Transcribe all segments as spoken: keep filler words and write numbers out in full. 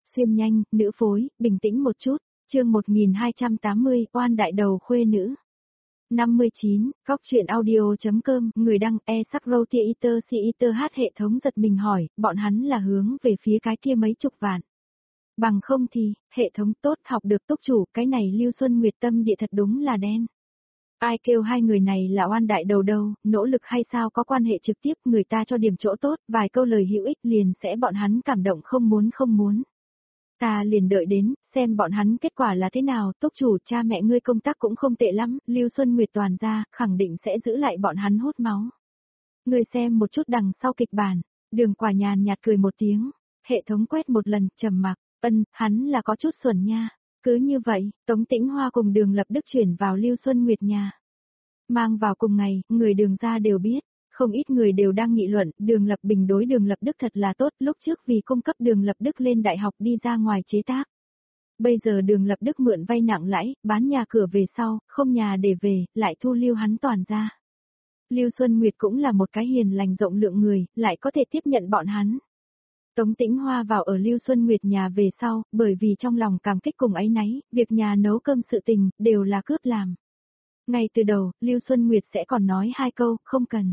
Xuyên nhanh, nữ phối, bình tĩnh một chút, chương một nghìn hai trăm tám mươi, oan đại đầu khuê nữ. năm mươi chín, Cóc truyện audio.com, người đăng e sắc roti iter si iter hát hệ thống giật mình hỏi, bọn hắn là hướng về phía cái kia mấy chục vạn. Bằng không thì, hệ thống tốt học được túc chủ, cái này Lưu Xuân Nguyệt tâm địa thật đúng là đen. Ai kêu hai người này là oan đại đầu đâu, nỗ lực hay sao có quan hệ trực tiếp, người ta cho điểm chỗ tốt, vài câu lời hữu ích liền sẽ bọn hắn cảm động không muốn không muốn. Ta liền đợi đến, xem bọn hắn kết quả là thế nào, túc chủ cha mẹ ngươi công tác cũng không tệ lắm, Lưu Xuân Nguyệt toàn ra, khẳng định sẽ giữ lại bọn hắn hút máu. Ngươi xem một chút đằng sau kịch bản, Đường Quả nhàn nhạt cười một tiếng, hệ thống quét một lần, trầm mặc, ân, hắn là có chút xuẩn nha. Cứ như vậy, Tống Tĩnh Hoa cùng Đường Lập Đức chuyển vào Lưu Xuân Nguyệt nhà. Mang vào cùng ngày, người Đường gia đều biết. Không ít người đều đang nghị luận, Đường Lập Bình đối Đường Lập Đức thật là tốt, lúc trước vì cung cấp Đường Lập Đức lên đại học đi ra ngoài chế tác. Bây giờ Đường Lập Đức mượn vay nặng lãi, bán nhà cửa về sau, không nhà để về, lại thu lưu hắn toàn ra. Lưu Xuân Nguyệt cũng là một cái hiền lành rộng lượng người, lại có thể tiếp nhận bọn hắn. Tống Tĩnh Hoa vào ở Lưu Xuân Nguyệt nhà về sau, bởi vì trong lòng cảm kích cùng áy náy, việc nhà nấu cơm sự tình, đều là cướp làm. Ngay từ đầu, Lưu Xuân Nguyệt sẽ còn nói hai câu, không cần.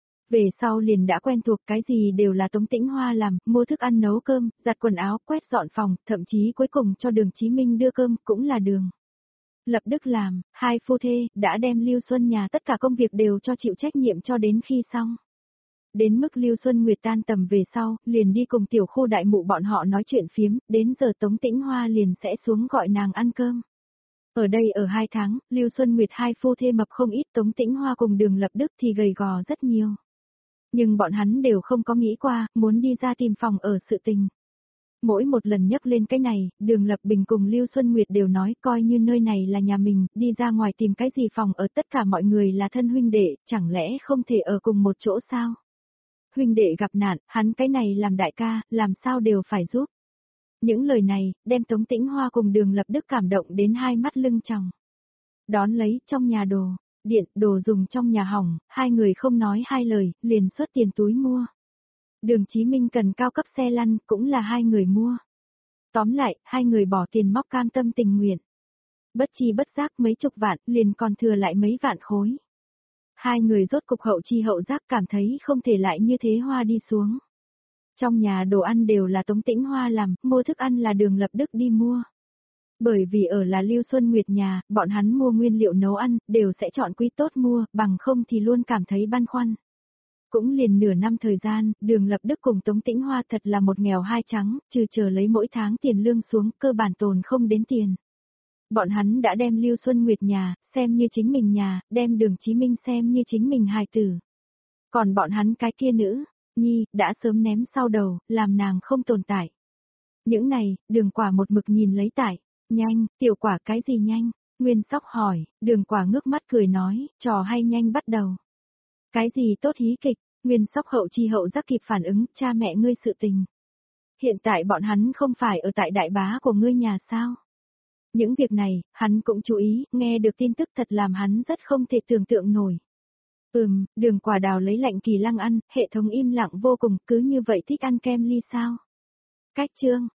Về sau liền đã quen thuộc, cái gì đều là Tống Tĩnh Hoa làm, mua thức ăn nấu cơm, giặt quần áo, quét dọn phòng, thậm chí cuối cùng cho Đường Chí Minh đưa cơm, cũng là Đường Lập Đức làm, hai phu thê, đã đem Lưu Xuân nhà tất cả công việc đều cho chịu trách nhiệm cho đến khi xong. Đến mức Lưu Xuân Nguyệt tan tầm về sau, liền đi cùng tiểu khu đại mụ bọn họ nói chuyện phiếm, đến giờ Tống Tĩnh Hoa liền sẽ xuống gọi nàng ăn cơm. Ở đây ở hai tháng, Lưu Xuân Nguyệt hai phu thê mập không ít, Tống Tĩnh Hoa cùng Đường Lập Đức thì gầy gò rất nhiều. Nhưng bọn hắn đều không có nghĩ qua, muốn đi ra tìm phòng ở sự tình. Mỗi một lần nhắc lên cái này, Đường Lập Bình cùng Lưu Xuân Nguyệt đều nói coi như nơi này là nhà mình, đi ra ngoài tìm cái gì phòng ở, tất cả mọi người là thân huynh đệ, chẳng lẽ không thể ở cùng một chỗ sao? Huynh đệ gặp nạn, hắn cái này làm đại ca, làm sao đều phải giúp. Những lời này, đem Tống Tĩnh Hoa cùng Đường Lập Đức cảm động đến hai mắt lưng tròng. Đón lấy, trong nhà đồ, điện, đồ dùng trong nhà hỏng, hai người không nói hai lời, liền xuất tiền túi mua. Đường Chí Minh cần cao cấp xe lăn, cũng là hai người mua. Tóm lại, hai người bỏ tiền móc cam tâm tình nguyện. Bất chi bất giác mấy chục vạn, liền còn thừa lại mấy vạn khối. Hai người rốt cục hậu chi hậu giác cảm thấy không thể lại như thế hoa đi xuống. Trong nhà đồ ăn đều là Tống Tĩnh Hoa làm, mua thức ăn là Đường Lập Đức đi mua. Bởi vì ở là Lưu Xuân Nguyệt nhà, bọn hắn mua nguyên liệu nấu ăn, đều sẽ chọn quý tốt mua, bằng không thì luôn cảm thấy băn khoăn. Cũng liền nửa năm thời gian, Đường Lập Đức cùng Tống Tĩnh Hoa thật là một nghèo hai trắng, trừ chờ lấy mỗi tháng tiền lương xuống, cơ bản tồn không đến tiền. Bọn hắn đã đem Lưu Xuân Nguyệt nhà, xem như chính mình nhà, đem Đường Chí Minh xem như chính mình hài tử. Còn bọn hắn cái kia nữ, Nhi, đã sớm ném sau đầu, làm nàng không tồn tại. Những này, Đường Quả một mực nhìn lấy tại. Nhanh, tiểu quả cái gì nhanh? Nguyên Sóc hỏi, Đường Quả ngước mắt cười nói, trò hay nhanh bắt đầu. Cái gì tốt hí kịch? Nguyên Sóc hậu chi hậu giác kịp phản ứng, cha mẹ ngươi sự tình. Hiện tại bọn hắn không phải ở tại đại bá của ngươi nhà sao? Những việc này, hắn cũng chú ý, nghe được tin tức thật làm hắn rất không thể tưởng tượng nổi. Ừm, Đường Quả đào lấy lạnh kỳ lăng ăn, hệ thống im lặng vô cùng, cứ như vậy thích ăn kem ly sao? Cách chương,